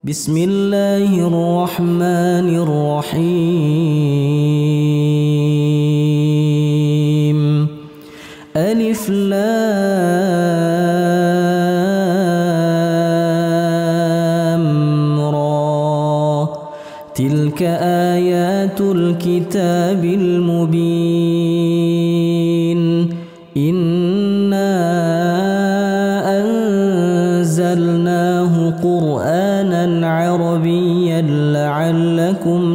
بسم الله الرحمن الرحيم. ألف لام را، تلك آيات الكتاب المبين. إنا أنزلناه قرآنا عربيا لعلكم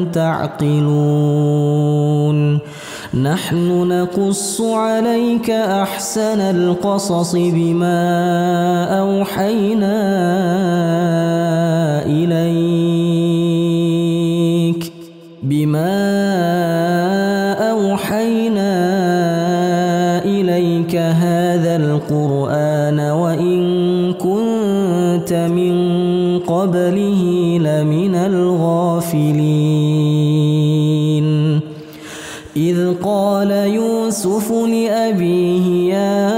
تعقلون. نحن نقص عليك أحسن القصص بما أوحينا إليك هذا القرآن وإن كنت من قبله لمن الغافلين. إذ قال يوسف لأبيه يا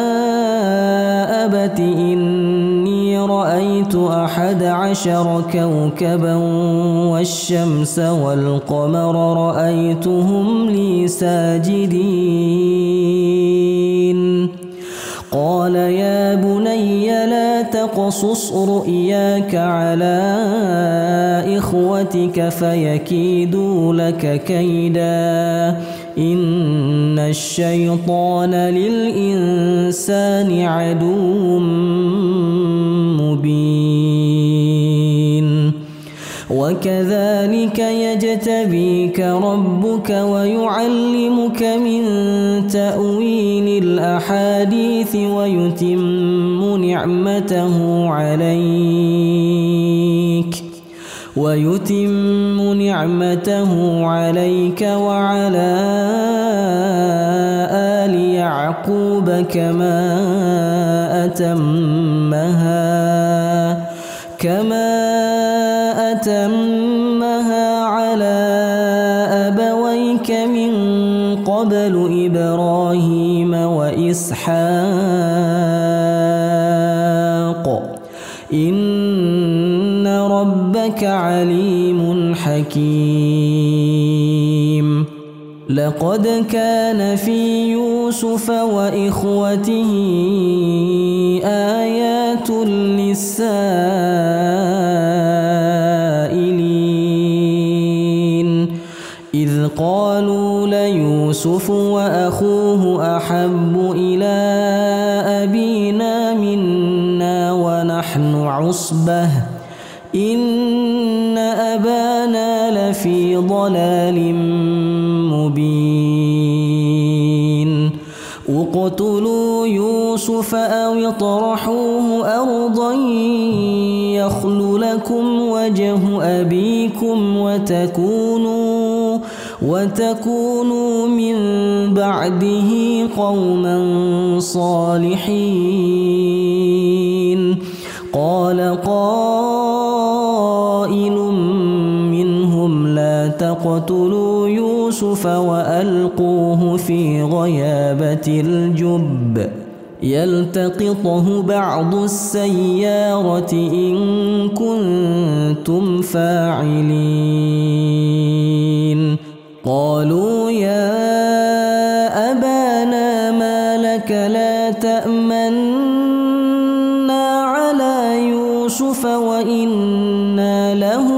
أبت إني رأيت 11 كوكبا والشمس والقمر رأيتهم لي ساجدين. قال يا بني لا تقصص رؤياك على إخوتك فيكيدوا لك كيدا، إن الشيطان للإنسان عدو مبين. وكذلك يجتبيك ربك ويعلمك من تأويل الأحاديث ويتم نعمته عليك وعلى آل يعقوب كما أتمها على أبويك من قبل إبراهيم وإسحاق، إن ربك عليم حكيم. لقد كان في يوسف وإخوته آيات للسائلين، إذ قالوا ليوسف وأخوه أحب إلى أبينا منا ونحن عصبة إن أبانا لفي ضلال مبين. اقتلوا يوسف أو اطرحوه أرضا يخل لكم وجه أبيكم وتكونوا من بعده قوما صالحين. قال قائل منهم لا تقتلوا يوسف وألقوه في غيابة الجب يلتقطه بعض السيارة إن كنتم فاعلين. قالوا يا أبانا ما لك لا تأمنا على يوسف وإنا له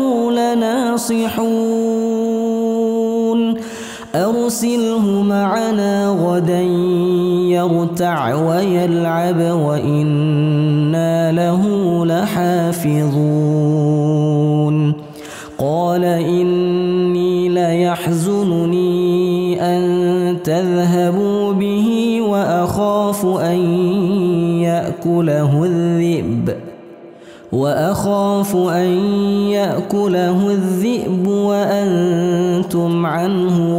لناصحون، أرسله معنا غدا يرتع ويلعب وإنا له لحافظون. قال إني ليحزنني أن تذهبوا به وأخاف أن يأكله الذئب وأنتم عنه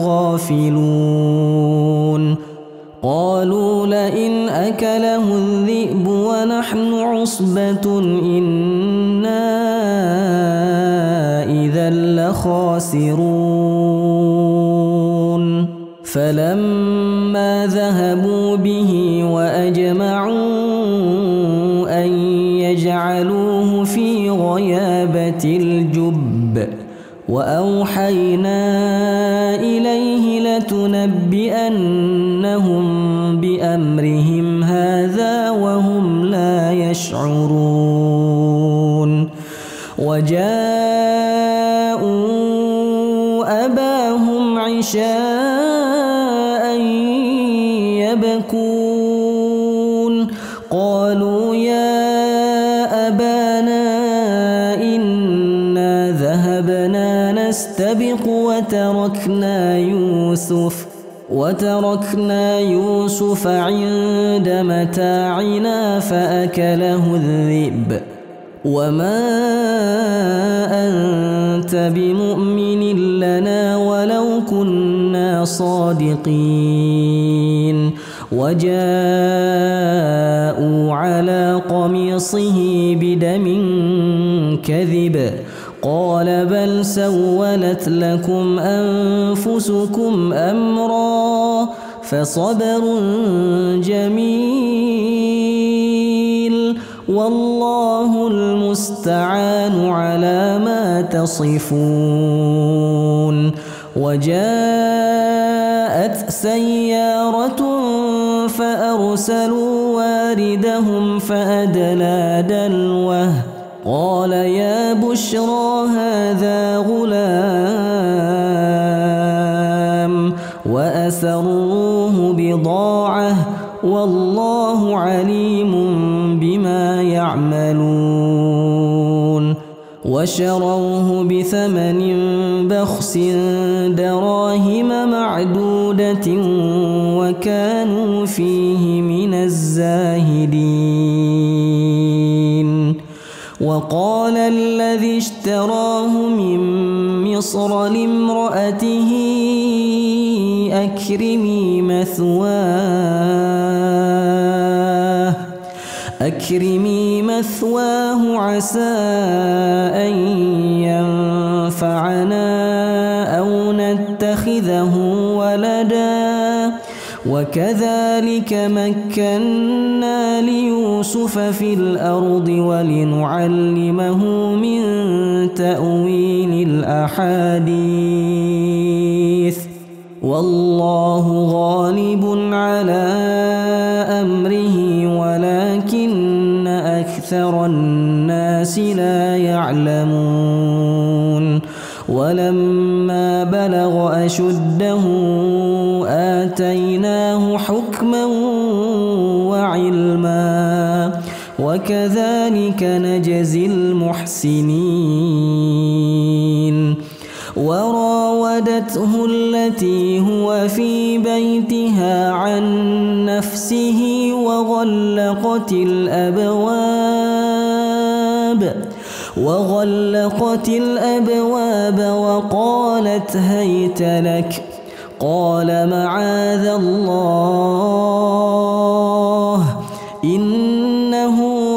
غافلون. قالوا لئن أكله الذئب ونحن عصبة إنا إذا لخاسرون. فلما ذهبوا به وأجمعوا أن يجعلوه في غيابة ذات الجب وأوحينا إليه لتنبئنهم بأمرهم هذا وهم لا يشعرون وجاءوا أباهم عشاء يبكون قالوا يا أبانا إنا ذهبنا نستبق وتركنا يوسف عند متاعنا فأكله الذئب وما أنت بمؤمن لنا ولو كنا صادقين وجاءوا على قميصه بدم كذب قال بل سولت لكم أنفسكم أمرا فصبر جميل والله المستعان على ما تصفون وجاءت سيارة فأرسلوا واردهم فأدلى دلوه قال يا بشرى هذا غلام وأسروه بضاعة والله عليم بما يعملون وشروه بثمن بخس دراهم معدودة وكانوا فيه من الزاهدين وقال الذي اشتراه من مصر لامرأته أكرمي مثواه عسى أن ينفعنا أو نتخذه ولدا وكذلك مكنا ليوسف في الأرض ولنعلمه من تأويل الأحاديث والله غالب على أمره ولكن أكثر الناس لا يعلمون ولما بلغ أشده آتيناه حكما وعلما وكذلك نجزي المحسنين وراودته التي هو في بيتها عن نفسه وغلقت الأبواب وقالت هيت لك قال معاذ الله إنه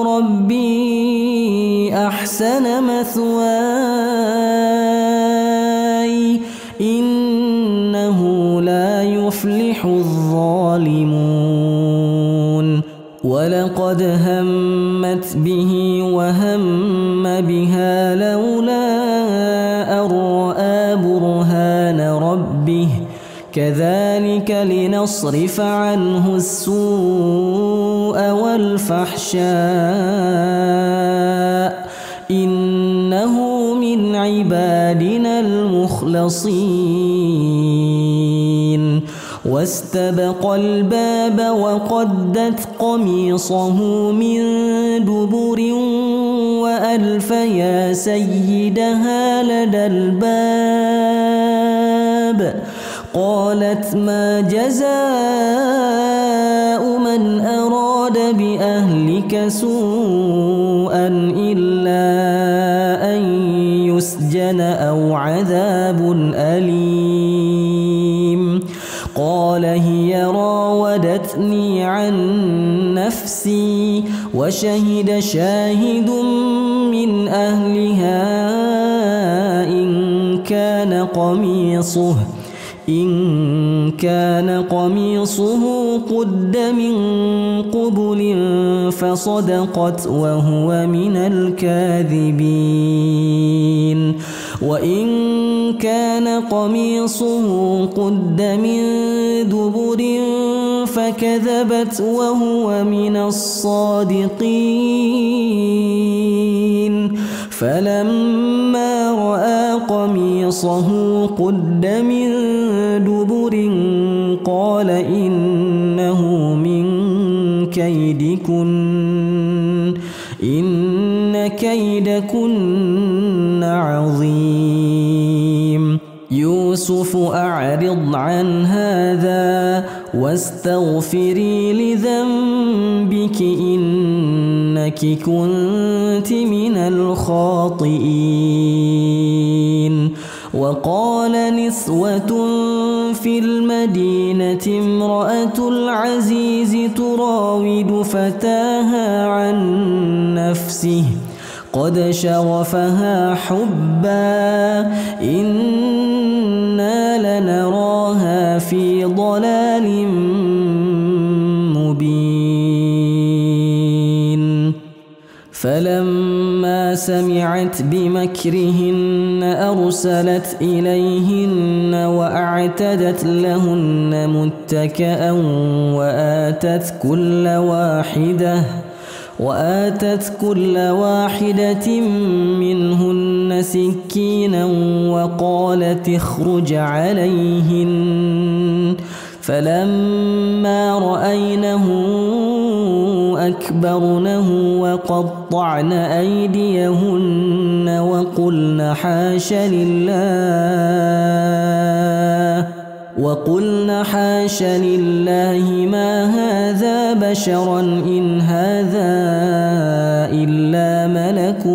ربي أحسن مثواي إنه لا يفلح الظالمون ولقد همت به وهم بها لولا أن رأى برهان ربه كذلك لنصرف عنه السوء والفحشاء إنه من عبادنا المخلصين واستبق الباب وقدت قميصه من دبر وألف يا سيدها لدى الباب قالت ما جزاء من أراد بأهلك سوءا إلا أن يسجن أو عذاب أليم قال هي راودتني عن نفسي وشهد شاهد من أهلها إن إن كان قميصه قد من قبل فصدقت وهو من الكاذبين وإن كان قميصه قد من دبر فكذبت وهو من الصادقين فلما رأى قميصه قد من دبر قال إنه من كيدكن إن كيدكن عظيم يوسف أعرض عن هذا واستغفري لذنبك إنك كنت من الخاطئين وقال نسوة في المدينة امرأة العزيز تراود فتاها عن نفسه قد شغفها حبا إنا لنراها في ضلال مبين فلما سمعت بمكرهن أرسلت إليهن وأعتدت لهن متكأ وآتت كل واحدة منهن سكينا وقالت اخرج عليهن فلما رأينه أكبرنه وقطعن أيديهن وقلن حاش لله ما هذا بشرا إن هذا إلا ملك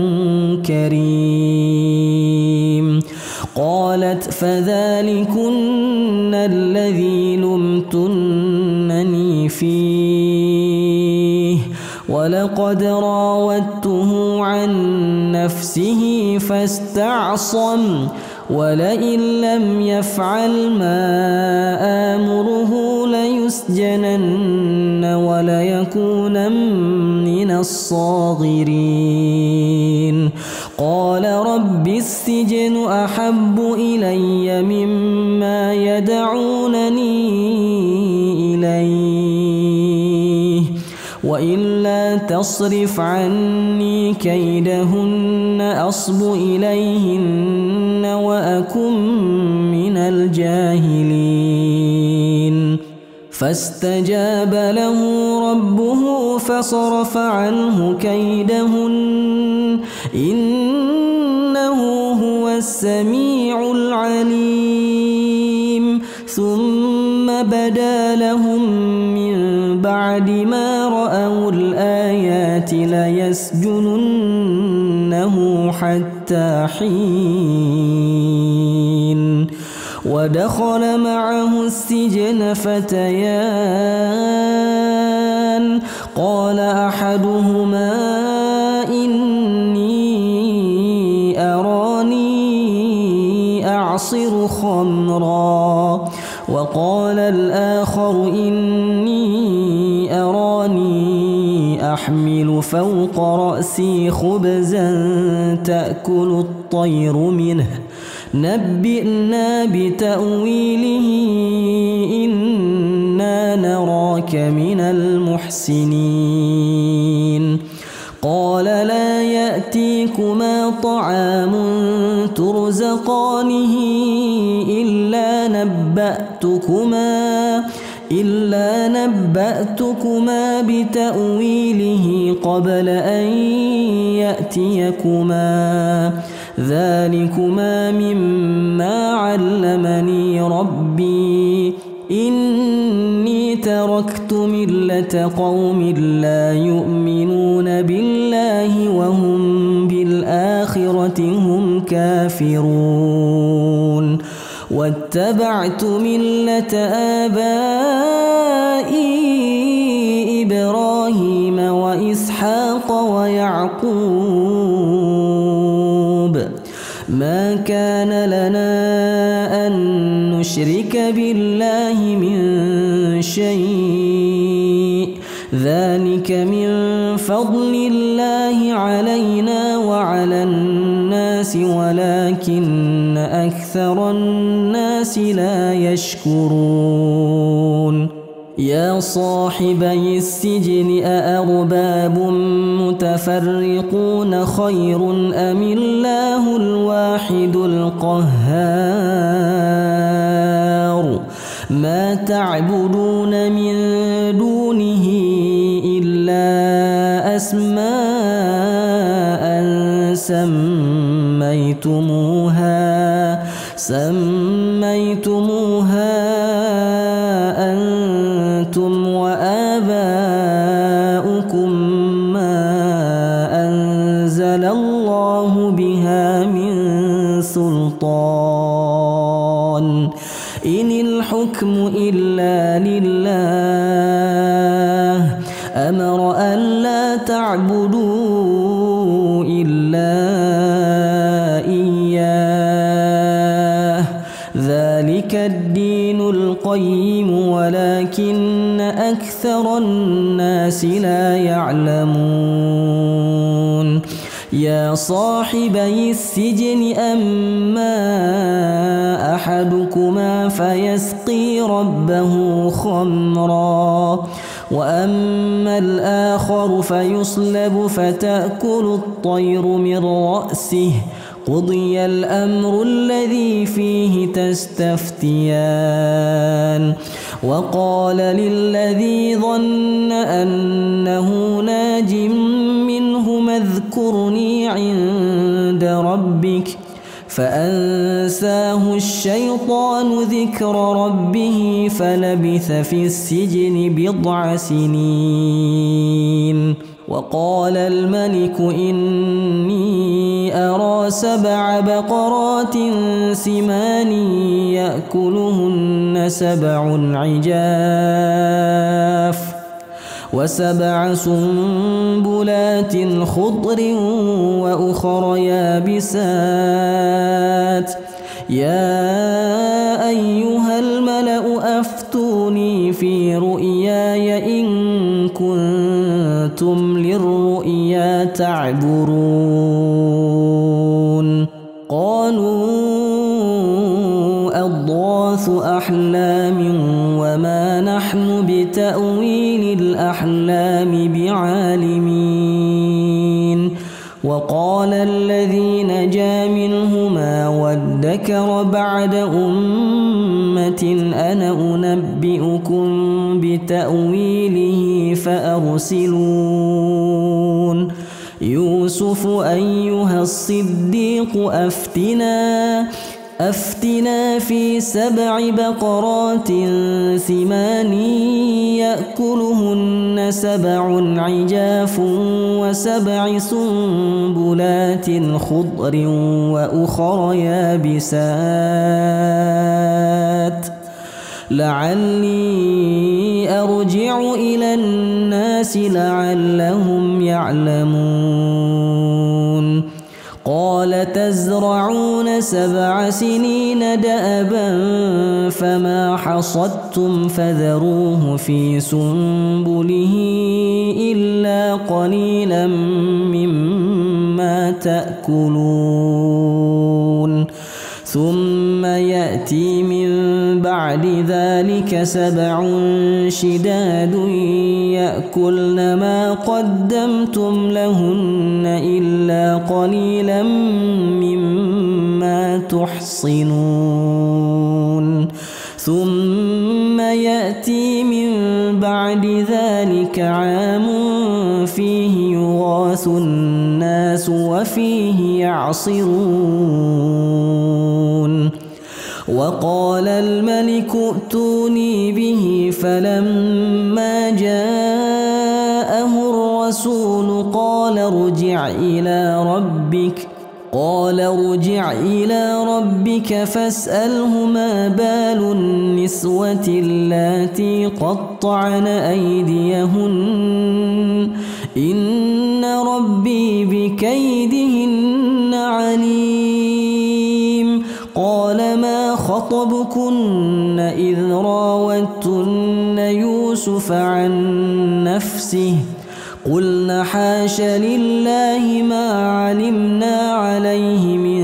كريم قالت فذلكن الذي لمتنني فيه ولقد راودته عن نفسه فاستعصم ولئن لم يفعل ما آمره ليسجنن وليكونن من الصاغرين قال رب السجن أحب إلي مما يدعونني إليه وإلا تصرف عني كيدهن أصب إليهن وأكن من الجاهلين فاستجاب له ربه فصرف عنه كيدهن إنه هو السميع العليم ثم بدا لهم من بعد ما رأوا الآيات ليسجننه حتى حين ودخل معه السجن فتيان قال أحدهما إني أراني أعصر خمرا وقال الآخر إني أراني أحمل فوق رأسي خبزا تأكل الطير منه نبئنا بتأويله إنا نراك من المحسنين قال لا يأتيكما طعام ترزقانه إلا نبأتكما بتأويله قبل أن يأتيكما ذلكما مما علمني ربي إني تركت ملة قوم لا يؤمنون بالله وهم بالآخرة هم كافرون واتبعت ملة آبائي إبراهيم وإسحاق ويعقوب ما كان لنا أن نشرك بالله من شيء ذلك من فضل الله علينا وعلى الناس ولكن أكثر الناس لا يشكرون يا صاحبي السجن أأرباب متفرقون خير أم الله الواحد القهار ما تعبدون من دونه إلا أسماء سميتموها أنتم وآباؤكم ما أنزل الله بها من سلطان إن الحكم إلا لله أمر أن لا تعبدوا إلا إياه ذلك الدين القيم ولكن أكثر الناس لا يعلمون يا صاحبي السجن أما أحدكما فيسقي ربه خمرا وأما الآخر فيصلب فتأكل الطير من رأسه قضي الأمر الذي فيه تستفتيان وقال للذي ظن أنه ناج منهما اذكرني عند ربك فأنساه الشيطان ذكر ربه فلبث في السجن بضع سنين وقال الملك إني أرى 7 بقرات سمان يأكلهن 7 عجاف و7 سنبلات خضر وأخر يابسات يا أيها الملأ أفتوني في رؤياي إن كنتم للرؤيا تعبرون قالوا أضغاث أحلام وما نحن بتأويل الأحلام بعالمين وقال الذي نجا منهما وادكر بعد أمة أنا أنبئكم بتأويله فأرسلون يوسف أيها الصديق أفتنا في 7 بقرات سمان يأكلهن 7 عجاف و7 سنبلات خضر وأخر يابسات لعلي أرجع إلى الناس لعلهم يعلمون قال تزرعون 7 سنين دأبا فما حصدتم فذروه في سنبله إلا قليلا مما تأكلون ثم يأتي من بعد ذلك 7 شداد يأكلن ما قدمتم لهن إلا قليلا مما تحصنون ثم يأتي من بعد ذلك عام فيه يغاث الناس وفيه يعصرون وقال الملك ائتوني به فلما جاءه الرسول قال ارجع إلى ربك فاسأله ما بال النسوة اللاتي قطعن أيديهن إن ربي بكيدهن عليم قال ما خطبكن إذ راوتن يوسف عن نفسه قلن حاش لله ما علمنا عليه من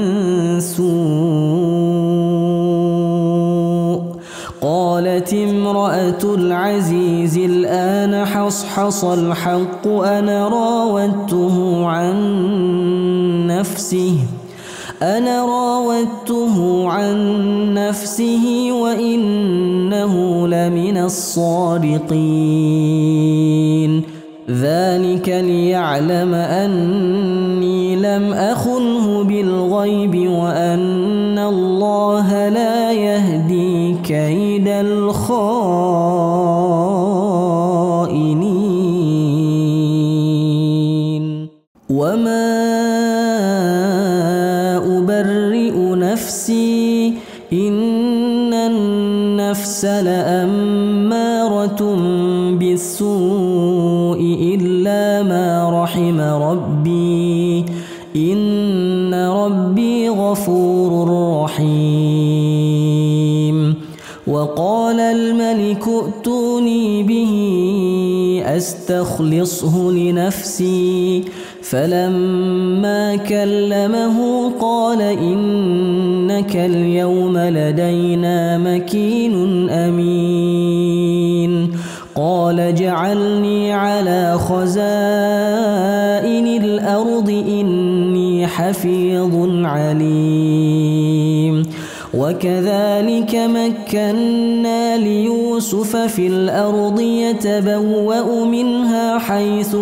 سوء قالت امرأة العزيز الآن حصحص الحق أنا راودته عن نفسه وإنه لمن الصادقين ذلك ليعلم أني لم أخنه بالغيب وأن الله لا يهدي كيد الخائنين وما أبرئ نفسي إن النفس لأمارة بالسوء إلا ما رحم ربي إن ربي غفور رحيم وقال الملك ائتوني به أستخلصه لنفسي فلما كلمه قال إنك اليوم لدينا مكين أمين قال اجعلني على خزائن الأرض إني حفيظ عليم وكذلك مكنا ليوسف في الأرض يتبوأ منها حيث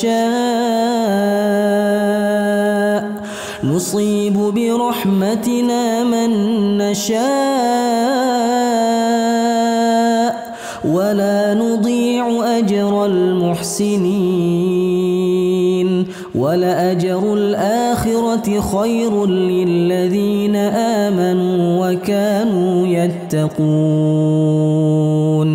يشاء نصيب برحمتنا من نشاء ولا نضيع أجر المحسنين ولأجر الآخرة خير للذين آمنوا وكانوا يتقون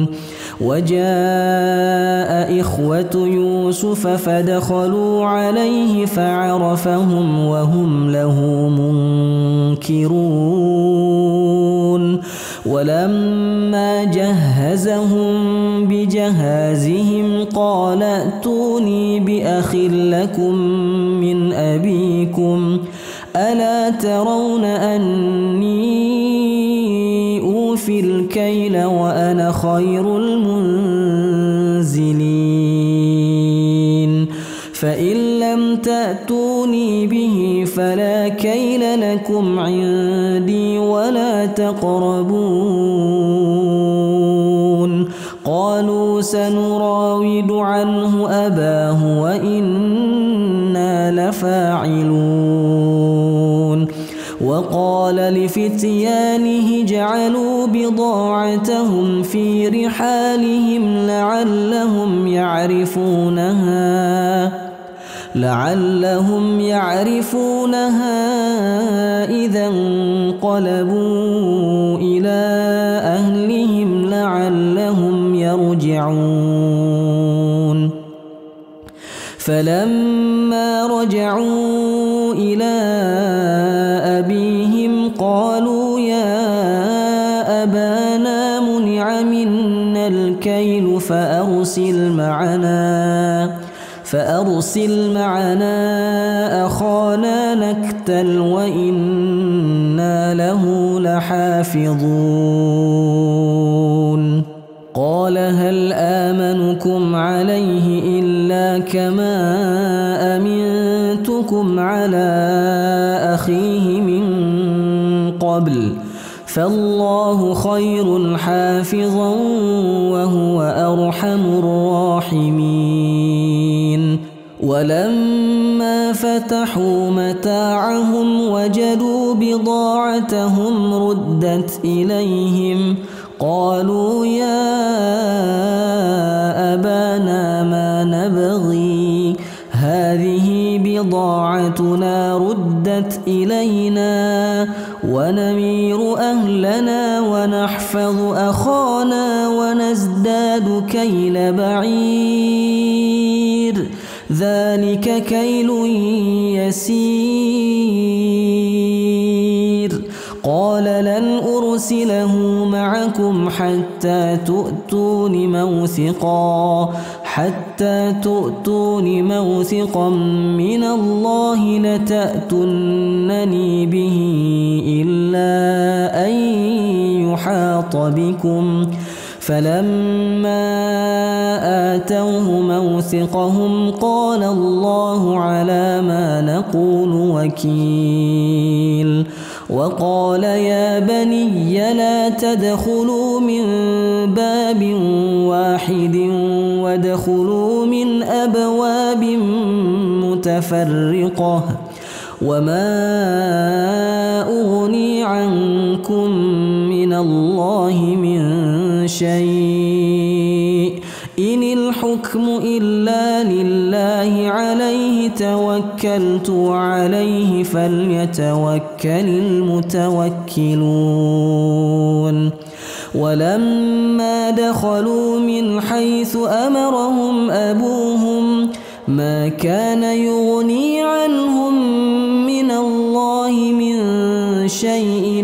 وجاء إخوة يوسف فدخلوا عليه فعرفهم وهم له منكرون ولما جهزهم بجهازهم قال ائتوني بأخ لكم من أبيكم ألا ترون أني أوفي الكيل وأنا خير المنزلين فإن لم تأتوني به فلا كيل لكم عندي ولا تقربون قالوا سنراود عنه أباه وإنا لفاعلون وقال لفتيانه جعلوا بضاعتهم في رحالهم لعلهم يعرفونها إذا انقلبوا إلى أهلهم لعلهم يرجعون فلما رجعوا إلى أبيهم قالوا يا أبانا منع منا الكيل فأرسل معنا أخانا نكتل وإنا له لحافظون قال هل آمنكم عليه إلا كما أمنتكم على أخيه من قبل فالله خير حافظا وهو أرحم الراحمين ولما فتحوا متاعهم وجدوا بضاعتهم ردت إليهم قالوا يا أبانا ما نبغي هذه بضاعتنا ردت إلينا ونمير أهلنا ونحفظ أخانا ونزداد كيل بعير ذلك كيل يسير. قال لن أرسله معكم حتى تؤتون موثقا من الله لتأتونني به إلا أن يحاط بكم. فلما آتوه موثقهم قال الله على ما نقول وكيل. وقال يا بني لا تدخلوا من باب واحد وادخلوا من أبواب متفرقة وما أغني عنكم من الله من شيء إن الحكم إلا لله عليه توكلت وعليه فليتوكل المتوكلون. ولما دخلوا من حيث أمرهم أبوهم ما كان يغني عنهم من الله من شيء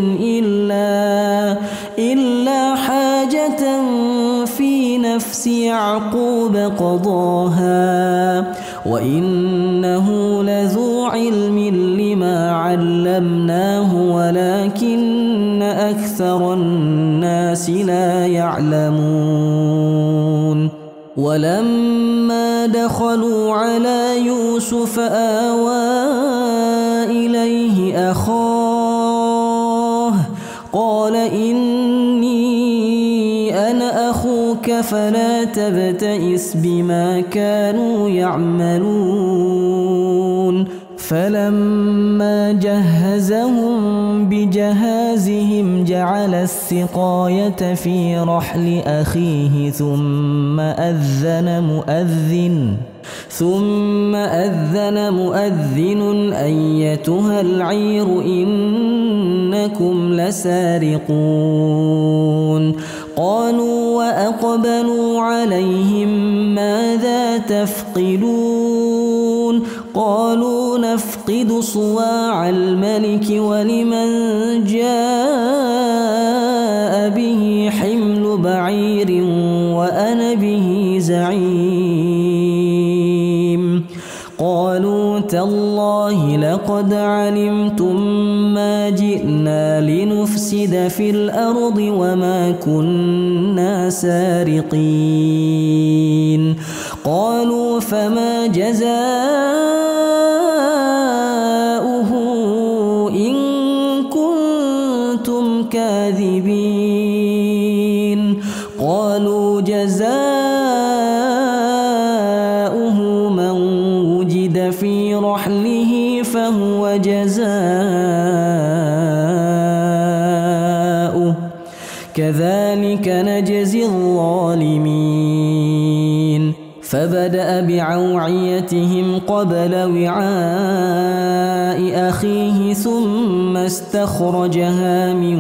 إلا حاجة في نفس يعقوب قضاها وإنه لذو علم لما علمناه ولكن أكثر الناس لا يعلمون. ولما دخلوا على يوسف آوى إليه أخاه قال إني أنا أخوك فلا تبتئس بما كانوا يعملون. فلما جهزهم بجهازهم جعل السقاية في رحل أخيه ثم أذن مؤذن أيتها العير إنكم لسارقون. قالوا وأقبلوا عليهم ماذا تفقدون؟ قالوا نفقد صواع الملك ولمن جاء به حمل بعير وأنا به زعيم. قالوا تالله لقد علمتم ما جئنا لنفسد في الأرض وما كنا سارقين. قالوا فما جزاؤه إن كنتم كاذبين؟ قالوا جزاؤه من وجد في رحله فهو جزاؤه كذلك نجزي الظالمين. فبدأ بعوعيتهم قبل وعاء أخيه ثم استخرجها من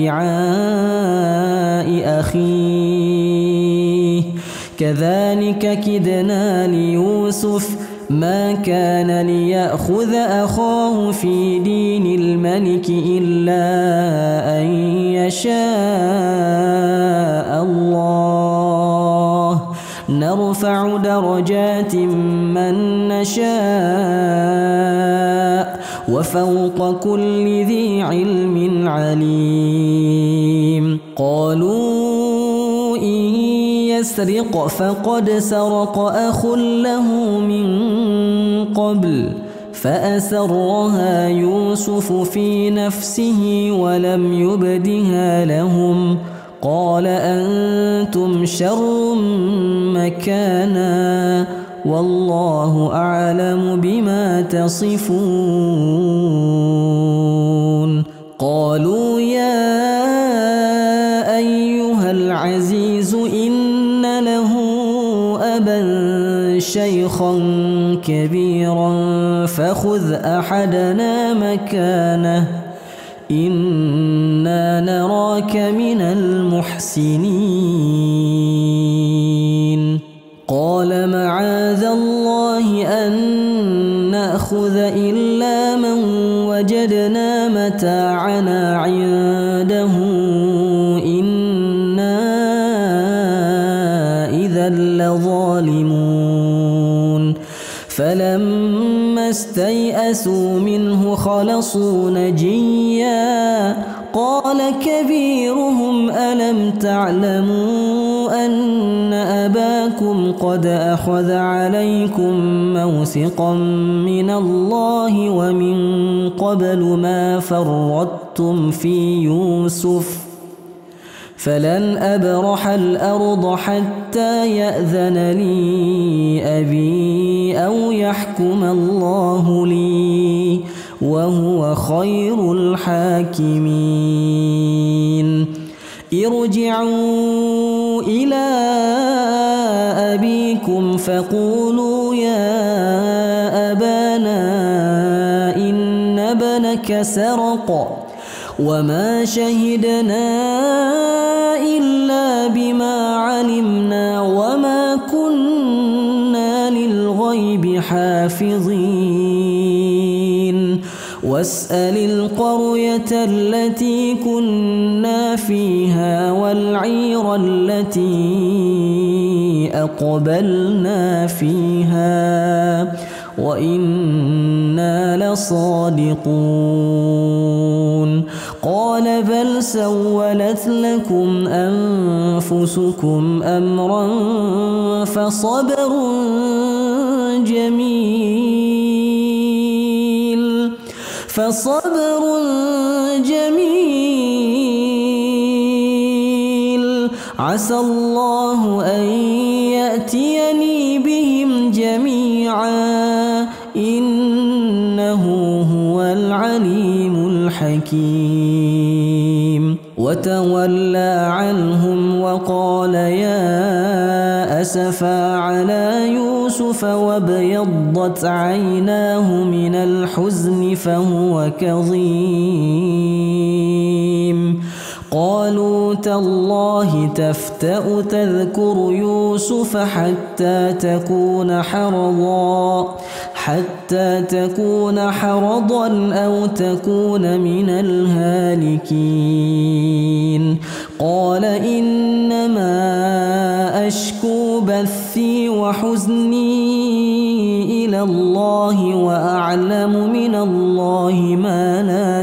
وعاء أخيه كذلك كدنا ليوسف ما كان ليأخذ أخاه في دين الملك إلا أن يشاء الله نرفع درجات من نشاء وفوق كل ذي علم عليم. قالوا إن يسرق فقد سرق أخ له من قبل فأسرها يوسف في نفسه ولم يبدها لهم. قال أنتم شر مكانا والله أعلم بما تصفون. قالوا يا أيها العزيز إن له أبا شيخا كبيرا فخذ أحدنا مكانه إنا نراك من المحسنين. قال معاذ الله وجدنا متاعنا عنده إنا إذا لظالمون فلما استيئسوا منه خلصوا نجيا قال كبيرهم ألم تعلموا أن أباكم قد أخذ عليكم موثقا من الله ومن قبل ما فرطتم في يوسف فلن أبرح الأرض حتى يأذن لي أبي أو يحكم الله لي وهو خير الحاكمين ارجعوا إلى أبيكم فقولوا يا أبانا إن ابنك سرق وما شهدنا إلا بما علمنا وما كنا للغيب حافظين واسأل القرية التي كنا فيها والعير التي أقبلنا فيها وإنا لصادقون قال بل سولت لكم أنفسكم أمرا فصبر جميل عسى الله أن يأتيني بهم جميعا إنه هو العليم الحكيم وتولى عنهم وقال يا أسفا على يوسف وابيضت عيناه من الحزن فهو كظيم قالوا تالله تفتأ تذكر يوسف حتى تكون حرضا أو تكون من الهالكين قال إنما أشكو بثي وحزني إلى الله وأعلم من الله ما لا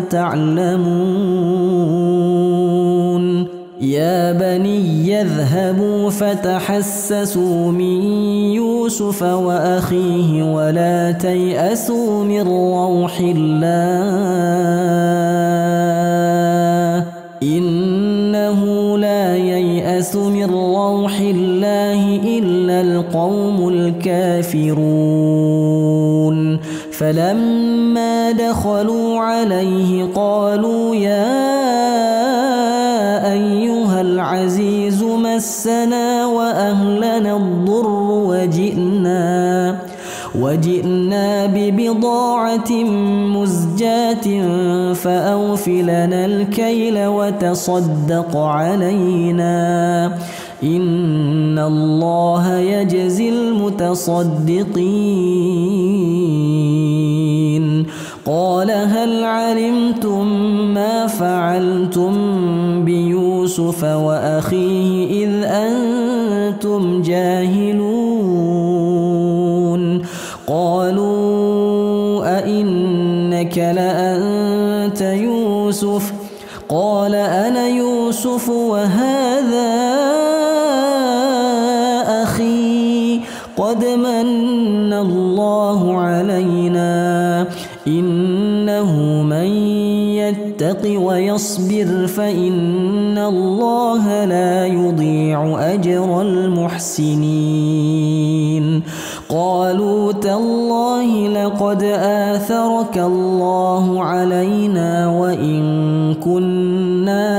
تعلمون يا بني يذهبوا فتحسسوا من يوسف وأخيه ولا تيأسوا من روح الله إنه لا ييأس من روح الله إلا القوم الكافرون فلما دخلوا عليه قالوا يا أيها العزيز مسنا وأهلنا الضر وجئنا ببضاعة مزجاة فأوف لنا الكيل وتصدق علينا إن الله يجزي المتصدقين قال هل علمتم ما فعلتم بيوسف وأخيه إذ أنتم جاهلون قالوا أئنك لأنت يوسف قال أنا يوسف وهذا أخي قد من الله علينا إنه من يتق ويصبر فإن الله لا يضيع أجر المحسنين قالوا تالله لقد آثرك الله علينا وإن كنا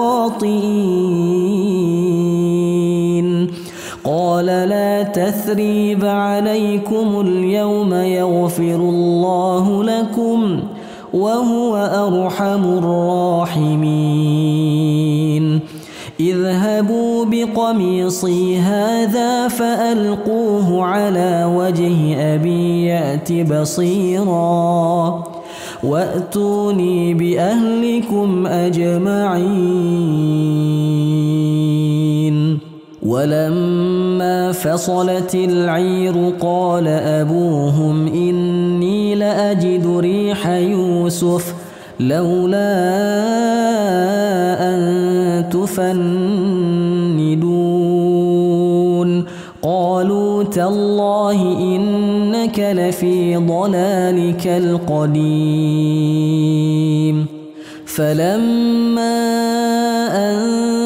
لخاطئين قال لا تثريب عليكم اليوم يغفر الله لكم وهو أرحم الراحمين اذهبوا بقميصي هذا فألقوه على وجه أبي يأت بصيرا وأتوني بأهلكم أجمعين. ولما فصلت العير قال أبوهم إني لأجد ريح يوسف لولا أن تفندون. قالوا تالله إنك لفي ضلالك القديم. فلما أن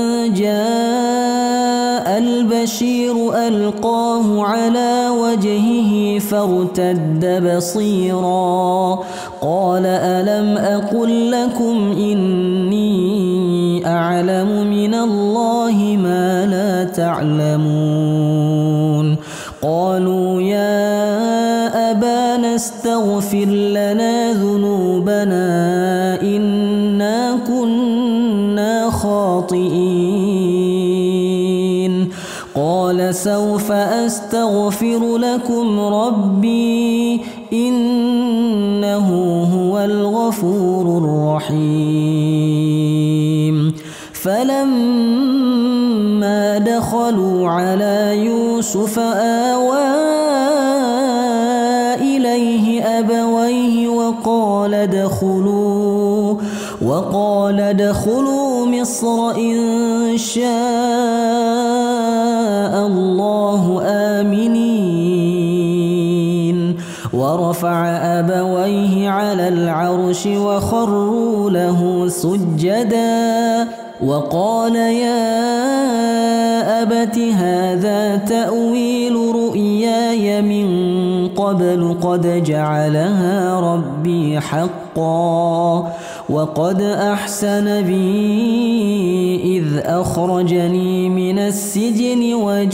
جاء البشير ألقاه على وجهه فارتد بصيرا قال ألم أقل لكم إني أعلم من الله ما لا تعلمون. قالوا يا أبانا استغفر لنا ذنوبنا إنا كنا خاطئين. قال سوف أستغفر لكم ربي إنه هو الغفور الرحيم. فلما دخلوا على يوسف آوى إليه أبويه وقال ادخلوا مصر إن شاء الله آمنين. ورفع أبويه على العرش وخروا له سجدا وقال يا أبت هذا تأويل رؤياي من قبل قد جعلها ربي حقا وقد أحسن بي إذ أخرجني من السجن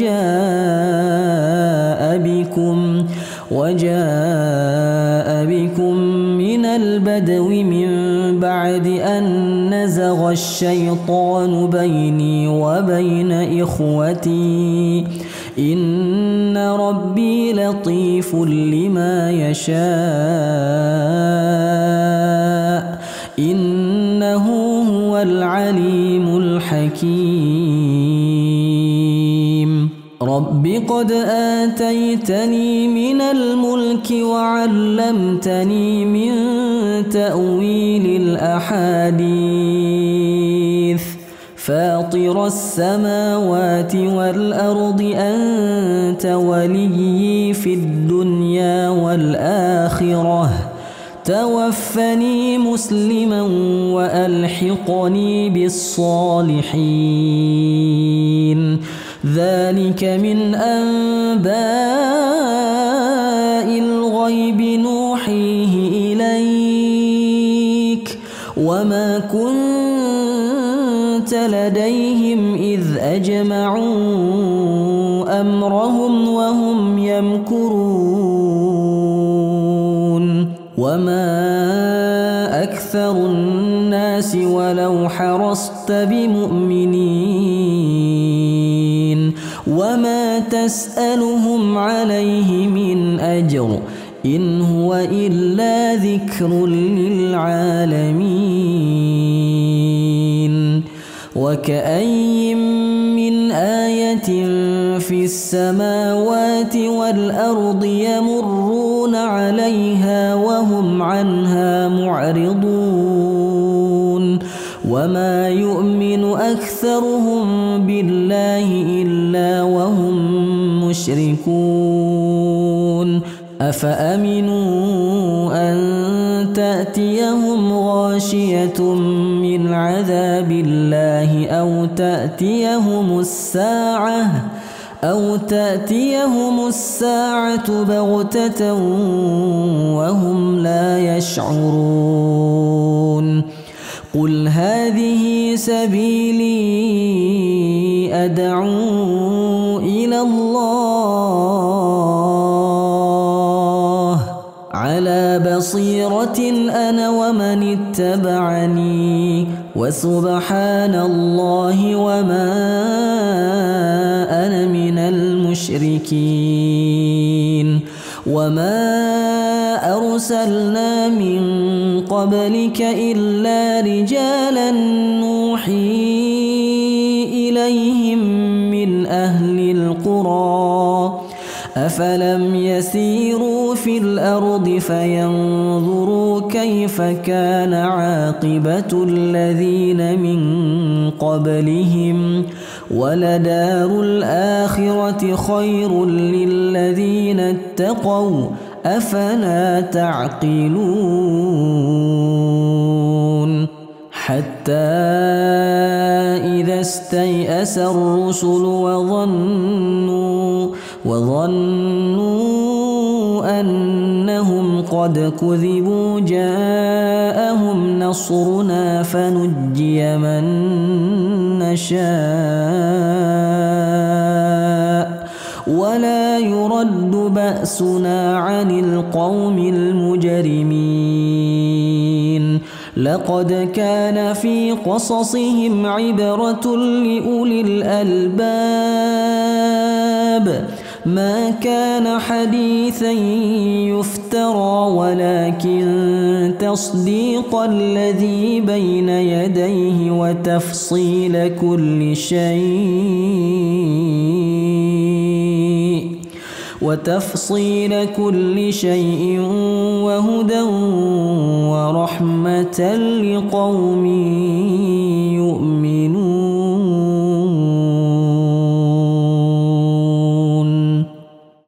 وجاء بكم من البدو من بعد أن نزغ الشيطان بيني وبين إخوتي إن ربي لطيف لما يشاء إنه هو العليم الحكيم. رب قد آتيتني من الملك وعلمتني من تأويل الأحاديث فاطر السماوات والأرض أنت وليي في الدنيا والآخرة توفني مسلما وألحقني بالصالحين. ذلك من أنباء الغيب نوحيه إليك وما كنت لديهم إذ أجمعوا أمرهم وهم يمكرون. وما أكثر الناس ولو حرصت بمؤمنين وما تسألهم عليه من أجر إن هو إلا ذكر للعالمين. وكأي من آية في السماوات والأرض يمرون عليها وهم عنها معرضون وما يؤمن أكثرهم بالله إلا وهم مشركون. أفأمنوا أن تأتيهم غاشية من عذاب الله أو تأتيهم الساعة بغتة وهم لا يشعرون. قل هذه سبيلي أدعو إلى الله على بصيرة أنا ومن اتبعني وسبحان الله وما أنا من المشركين. وما أرسلنا من قبلك إلا رجالا نوحي إليهم من أهل القرى أفلم يسيروا في الأرض فينظروا كيف كان عاقبة الذين من قبلهم ولدار الآخرة خير للذين اتقوا أفلا تعقلون حتى إذا استيأس الرسل وظنوا أنهم قد كذبوا جاءهم نصرنا فنجي من نشاء ولا يرد بأسنا عن القوم المجرمين لقد كان في قصصهم عبرة لأولي الألباب ما كان حديثا يفترى ولكن تصديق الذي بين يديه وتفصيل كل شيء وهدى ورحمة لقوم